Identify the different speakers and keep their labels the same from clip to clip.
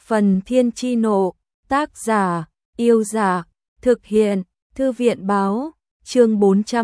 Speaker 1: Phần Thiên Chi Nộ, tác giả, Yêu Dạ, thực hiện, Thư viện Báo, chương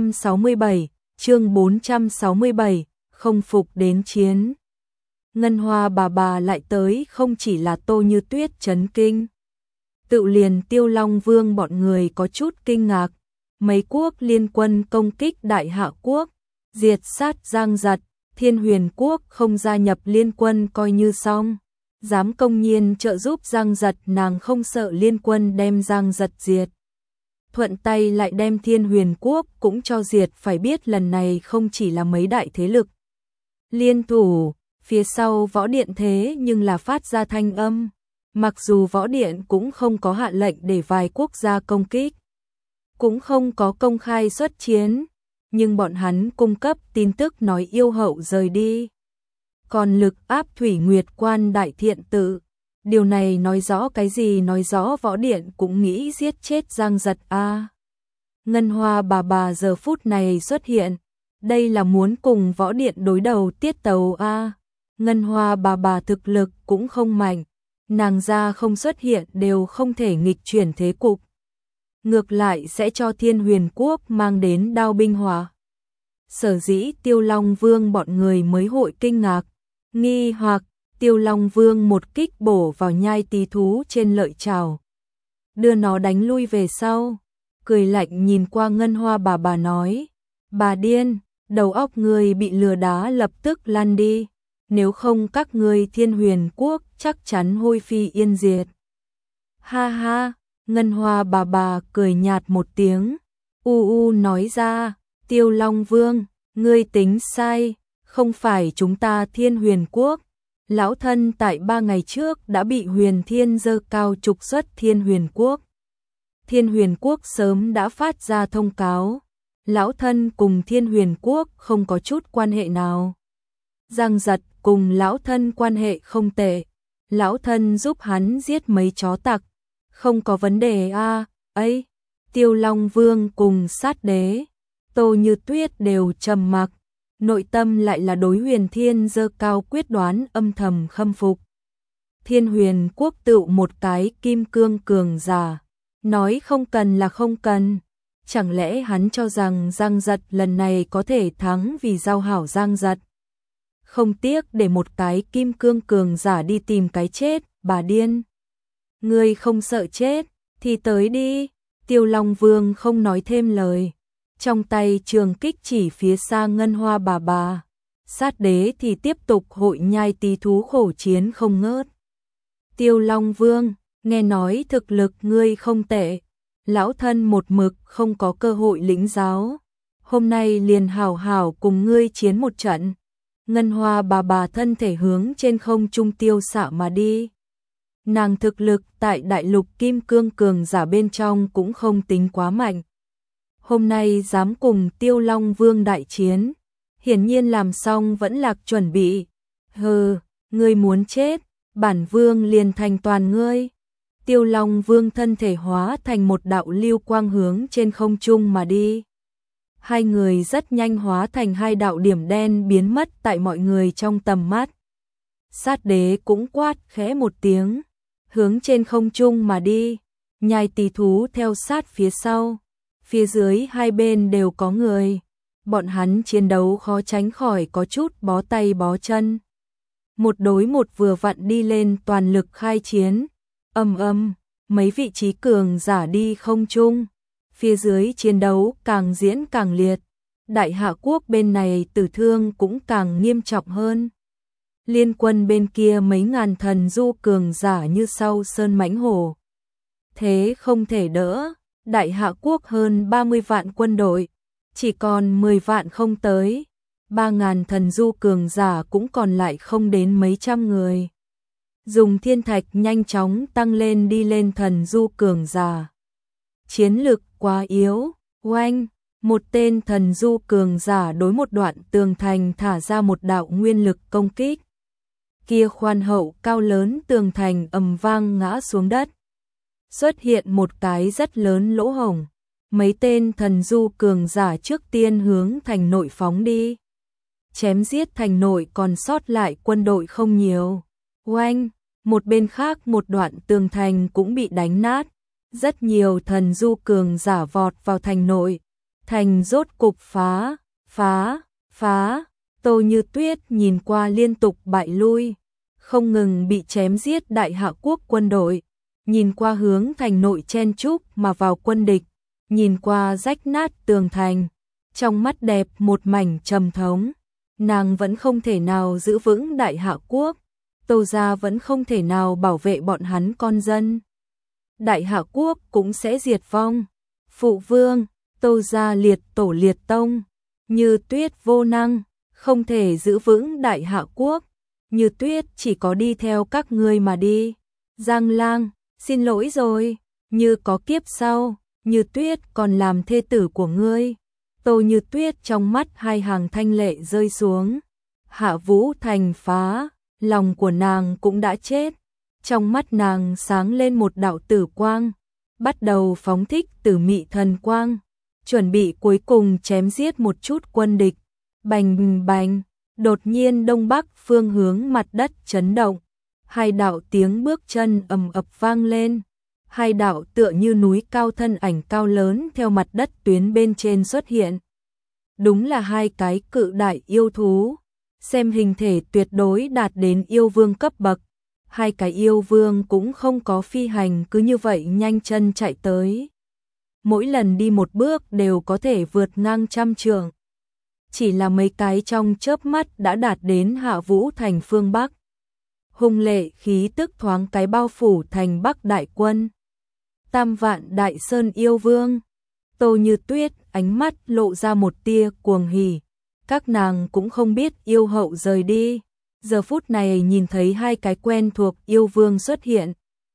Speaker 1: 467, không phục đến chiến. Ngân Hoa bà lại tới, không chỉ là Tô Như Tuyết chấn kinh. Tự liền Tiêu Long Vương bọn người có chút kinh ngạc, mấy quốc liên quân công kích Đại Hạ Quốc, diệt sát Giang Giật, Thiên Huyền Quốc không gia nhập liên quân coi như xong. Dám công nhiên trợ giúp Giang Giật, nàng không sợ liên quân đem Giang Giật diệt. Thuận tay lại đem Thiên Huyền Quốc cũng cho diệt, phải biết lần này không chỉ là mấy đại thế lực liên thủ, phía sau Võ Điện thế nhưng là phát ra thanh âm. Mặc dù Võ Điện cũng không có hạ lệnh để vài quốc gia công kích, cũng không có công khai xuất chiến, nhưng bọn hắn cung cấp tin tức nói yêu hậu rời đi. Còn lực áp Thủy Nguyệt Quan Đại Thiện Tự. Điều này nói rõ cái gì? Nói rõ Võ Điện cũng nghĩ giết chết Giang Giật a. Ngân Hoa bà giờ phút này xuất hiện, đây là muốn cùng Võ Điện đối đầu tiết tấu a. Ngân Hoa bà thực lực cũng không mạnh, nàng ra không xuất hiện đều không thể nghịch chuyển thế cục. Ngược lại sẽ cho Thiên Huyền Quốc mang đến đao binh hỏa. Sở dĩ Tiêu Long Vương bọn người mới hội kinh ngạc, nghi hoặc. Tiêu Long Vương một kích bổ vào nhai tí thú trên lợi chảo, đưa nó đánh lui về sau, cười lạnh nhìn qua Ngân Hoa bà nói, bà điên, đầu óc người bị lừa đá, lập tức lăn đi, nếu không các ngươi Thiên Huyền Quốc chắc chắn hôi phi yên diệt. Ha ha, Ngân Hoa bà cười nhạt một tiếng, nói ra, Tiêu Long Vương, ngươi tính sai, không phải chúng ta Thiên Huyền Quốc. Lão thân tại 3 ngày trước đã bị Huyền Thiên giơ cao trục xuất Thiên Huyền Quốc. Thiên Huyền Quốc sớm đã phát ra thông cáo, lão thân cùng Thiên Huyền Quốc không có chút quan hệ nào. Giang Giật cùng lão thân quan hệ không tệ, lão thân giúp hắn giết mấy chó tặc, không có vấn đề a. Ấy, Tiêu Long Vương cùng Sát Đế, Tô Như Tuyết đều trầm mặc. Nội tâm lại là đối Huyền Thiên giơ cao quyết đoán âm thầm khâm phục. Thiên Huyền Quốc tựu một cái kim cương cường giả, nói không cần là không cần. Chẳng lẽ hắn cho rằng Giang Giật lần này có thể thắng vì giao hảo Giang Giật? Không tiếc để một cái kim cương cường giả đi tìm cái chết, bà điên. Ngươi không sợ chết, thì tới đi. Tiêu Long Vương không nói thêm lời. Trong tay trường kích chỉ phía xa Ngân Hoa bà. Sát Đế thì tiếp tục hội nhai tí thú khổ chiến không ngớt. Tiêu Long Vương, nghe nói thực lực ngươi không tệ, lão thân một mực không có cơ hội lĩnh giáo, hôm nay liền hảo hảo cùng ngươi chiến một trận. Ngân Hoa bà thân thể hướng trên không trung tiêu xạ mà đi. Nàng thực lực tại đại lục kim cương cường giả bên trong cũng không tính quá mạnh. Hôm nay dám cùng Tiêu Long Vương đại chiến, hiển nhiên làm xong vẫn lạc chuẩn bị. Hừ, ngươi muốn chết, bản vương liền thành toàn ngươi. Tiêu Long Vương thân thể hóa thành một đạo lưu quang hướng trên không trung mà đi. Hai người rất nhanh hóa thành hai đạo điểm đen biến mất tại mọi người trong tầm mắt. Sát Đế cũng quát khẽ một tiếng, hướng trên không trung mà đi, nhai tí thú theo sát phía sau. Phía dưới hai bên đều có người, bọn hắn chiến đấu khó tránh khỏi có chút bó tay bó chân. Một đối một vừa vặn đi lên toàn lực khai chiến, mấy vị trí cường giả đi không trung. Phía dưới chiến đấu càng diễn càng liệt, Đại Hạ Quốc bên này tử thương cũng càng nghiêm trọng hơn. Liên quân bên kia mấy ngàn thần du cường giả như sau sơn mãnh hổ. Thế không thể đỡ. Đại Hạ Quốc hơn 30 vạn quân đội, chỉ còn 10 vạn không tới, 3.000 thần du cường giả cũng còn lại không đến mấy trăm người. Dùng thiên thạch nhanh chóng tăng lên đi lên thần du cường giả. Chiến lực quá yếu, oanh, một tên thần du cường giả đối một đoạn tường thành thả ra một đạo nguyên lực công kích. Kia khoan hậu cao lớn tường thành ầm vang ngã xuống đất. Xuất hiện một cái rất lớn lỗ hổng, mấy tên thần du cường giả trước tiên hướng thành nội phóng đi. Chém giết thành nội còn sót lại quân đội không nhiều. Oanh, Một bên khác một đoạn tường thành cũng bị đánh nát, rất nhiều thần du cường giả vọt vào thành nội, thành rốt cục phá. Tô Như Tuyết nhìn qua liên tục bại lui, không ngừng bị chém giết Đại Hạ quốc quân đội, nhìn qua hướng thành nội chen chúc mà vào quân địch, nhìn qua rách nát tường thành, trong mắt đẹp một mảnh trầm thống, nàng vẫn không thể nào giữ vững Đại Hạ quốc, Tô gia vẫn không thể nào bảo vệ bọn hắn con dân. Đại Hạ quốc cũng sẽ diệt vong. Phụ vương, Tô gia liệt tổ liệt tông, Như Tuyết vô năng, không thể giữ vững Đại Hạ quốc, Như Tuyết chỉ có đi theo các ngươi mà đi. Giang Lang, xin lỗi rồi, như có kiếp sau, Như Tuyết còn làm thê tử của ngươi. Tô Như Tuyết trong mắt hai hàng thanh lệ rơi xuống. Hạ Vũ Thành phá, lòng của nàng cũng đã chết. Trong mắt nàng sáng lên một đạo tử quang, bắt đầu phóng thích tử mị thần quang, chuẩn bị cuối cùng chém giết một chút quân địch. Bành bành, đột nhiên đông bắc phương hướng mặt đất chấn động, hai đạo tiếng bước chân ầm ập vang lên, hai đạo tựa như núi cao thân ảnh cao lớn theo mặt đất tuyến bên trên xuất hiện. Đúng là hai cái cự đại yêu thú, xem hình thể tuyệt đối đạt đến yêu vương cấp bậc. Hai cái yêu vương cũng không có phi hành, cứ như vậy nhanh chân chạy tới. Mỗi lần đi một bước đều có thể vượt ngang trăm trượng. Chỉ là mấy cái trong chớp mắt đã đạt đến Hạ Vũ Thành phương Bắc. Hung lệ khí tức thoáng cái bao phủ thành Bắc đại quân. Tam vạn đại sơn yêu vương. Tô Như Tuyết ánh mắt lộ ra một tia cuồng hỉ. Các nàng cũng không biết yêu hậu rời đi. Giờ phút này nhìn thấy hai cái quen thuộc yêu vương xuất hiện.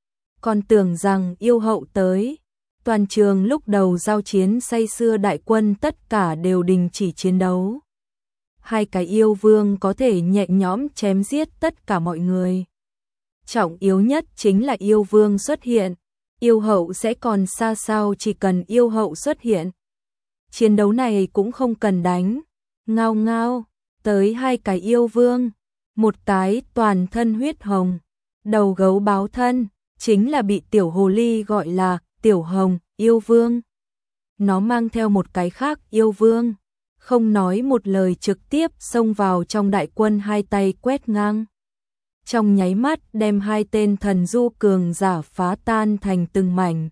Speaker 1: Còn tưởng rằng yêu hậu tới. Toàn trường lúc đầu giao chiến say sưa đại quân tất cả đều đình chỉ chiến đấu. Hai cái yêu vương có thể nhẹ nhõm chém giết tất cả mọi người. Trọng yếu nhất chính là yêu vương xuất hiện. Yêu hậu sẽ còn xa sao, chỉ cần yêu hậu xuất hiện. Chiến đấu này cũng không cần đánh. Ngao ngao, tới hai cái yêu vương. Một cái toàn thân huyết hồng, đầu gấu báo thân, chính là bị tiểu hồ ly gọi là tiểu hồng yêu vương. Nó mang theo một cái khác yêu vương, không nói một lời trực tiếp xông vào trong đại quân, hai tay quét ngang. Trong nháy mắt đem hai tên thần du cường giả phá tan thành từng mảnh.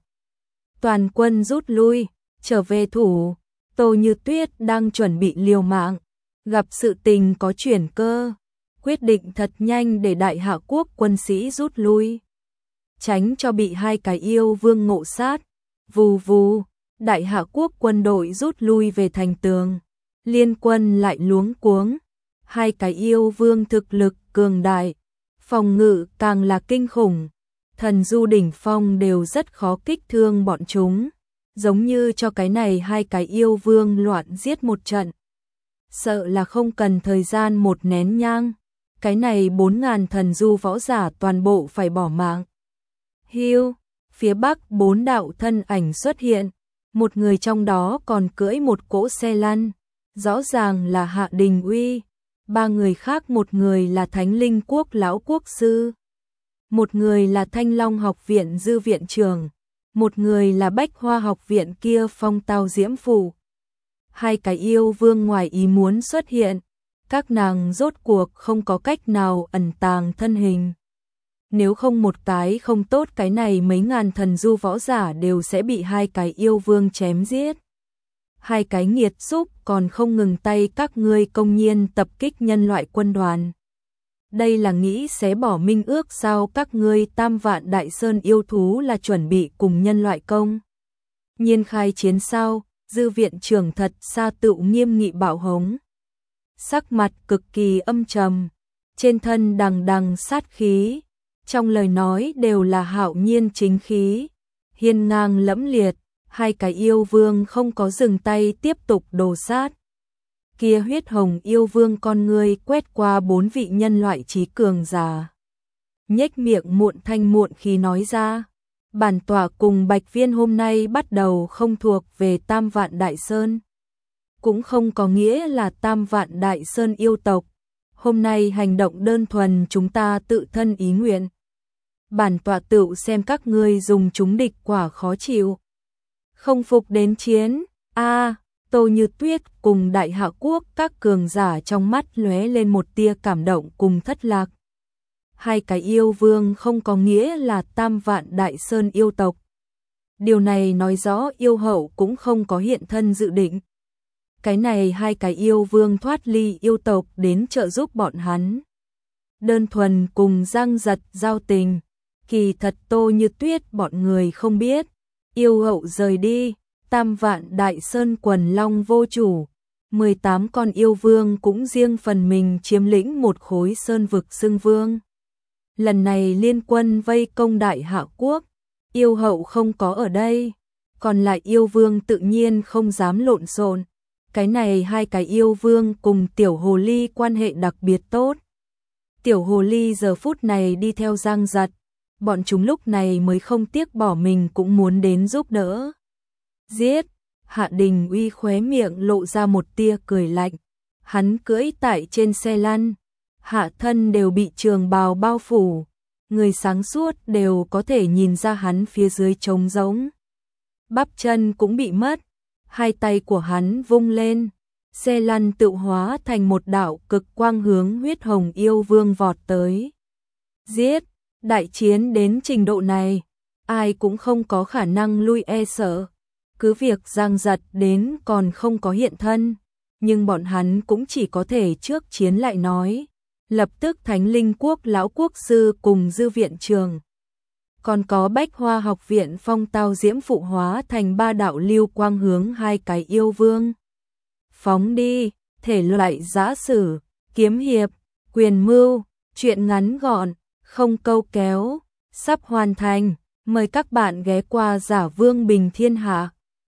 Speaker 1: Toàn quân rút lui, trở về thủ. Tô Như Tuyết đang chuẩn bị liều mạng, gặp sự tình có chuyển cơ. Quyết định thật nhanh để Đại Hạ quốc quân sĩ rút lui, tránh cho bị hai cái yêu vương ngộ sát. Vù vù, Đại Hạ quốc quân đội rút lui về thành tường, liên quân lại luống cuống. Hai cái yêu vương thực lực cường đại, phòng ngự càng là kinh khủng, thần du đỉnh phong đều rất khó kích thương bọn chúng, giống như cho cái này hai cái yêu vương loạn giết một trận, sợ là không cần thời gian một nén nhang. Cái này 4.000 thần du võ giả toàn bộ phải bỏ mạng. Hiu, phía bắc 4 đạo thân ảnh xuất hiện, một người trong đó còn cưỡi một cỗ xe lăn, rõ ràng là Hạ Đình Uy. Ba người khác, một người là Thánh Linh quốc lão quốc sư, một người là Thanh Long học viện dư viện trưởng, một người là Bách Hoa học viện kia Phong Tao Diễm phủ. Hai cái yêu vương ngoài ý muốn xuất hiện. Các nàng rốt cuộc không có cách nào ẩn tàng thân hình. Nếu không một cái không tốt, cái này mấy ngàn thần du võ giả đều sẽ bị hai cái yêu vương chém giết. Hai cái nghiệt xúc còn không ngừng tay các ngươi công nhiên tập kích nhân loại quân đoàn. Đây là nghĩ xé bỏ minh ước sao? Các ngươi Tam vạn đại sơn yêu thú là chuẩn bị cùng nhân loại công nhiên khai chiến sao? Dư viện trưởng thật xa tự nghiêm nghị bạo hống. Sắc mặt cực kỳ âm trầm, trên thân đằng đằng sát khí, trong lời nói đều là hạo nhiên chính khí, hiên ngang lẫm liệt. Hai cái yêu vương không có dừng tay, tiếp tục đồ sát. Kia huyết hồng yêu vương con ngươi quét qua 4 vị nhân loại trí cường giả, nhếch miệng muộn thanh muộn khí nói ra: bản tọa cùng Bạch Viên hôm nay bắt đầu không thuộc về Tam vạn đại sơn, cũng không có nghĩa là Tam vạn đại sơn yêu tộc. Hôm nay hành động đơn thuần chúng ta tự thân ý nguyện. bản tọa tựu xem các ngươi dùng chúng địch quả khó chịu. Không phục đến chiến, Tô Như Tuyết cùng Đại Hạ Quốc các cường giả trong mắt lóe lên một tia cảm động cùng thất lạc. Hai cái yêu vương không có nghĩa là Tam Vạn Đại Sơn yêu tộc. Điều này nói rõ yêu hậu cũng không có hiện thân dự định. Cái này hai cái yêu vương thoát ly yêu tộc đến trợ giúp bọn hắn. Đơn thuần cùng Giang Giật giao tình, kỳ thật Tô Như Tuyết bọn người không biết. Yêu hậu rời đi, Tam Vạn Đại Sơn quần long vô chủ, 18 con yêu vương cũng riêng phần mình chiếm lĩnh một khối sơn vực xưng vương. Lần này liên quân vây công Đại Hạ Quốc, yêu hậu không có ở đây, còn lại yêu vương tự nhiên không dám lộn xộn. Cái này hai cái yêu vương cùng tiểu hồ ly quan hệ đặc biệt tốt. Tiểu hồ ly giờ phút này đi theo Giang Giật, bọn chúng lúc này mới không tiếc bỏ mình cũng muốn đến giúp đỡ. Giết! Hạ Đình Uy khóe miệng lộ ra một tia cười lạnh. Hắn cưỡi tại trên xe lăn, hạ thân đều bị trường bào bao phủ, người sáng suốt đều có thể nhìn ra hắn phía dưới trống rỗng. Bắp chân cũng bị mất, hai tay của hắn vung lên, xe lăn tự hóa thành một đạo cực quang hướng huyết hồng yêu vương vọt tới. Giết! Đại chiến đến trình độ này, ai cũng không có khả năng lui e sợ. Cứ việc Giang Giật đến còn không có hiện thân, nhưng bọn hắn cũng chỉ có thể trước chiến lại nói. Lập tức Thánh Linh Quốc lão quốc sư cùng dư viện trường, còn có Bách Hoa học viện phong tao diễm phụ hóa thành ba đạo lưu quang hướng hai cái yêu vương. Phóng đi, thể loại giã sử, kiếm hiệp, quyền mưu, truyện ngắn gọn, không câu kéo, sắp hoàn thành. Mời các bạn ghé qua Giả Vương Bình Thiên Hạ.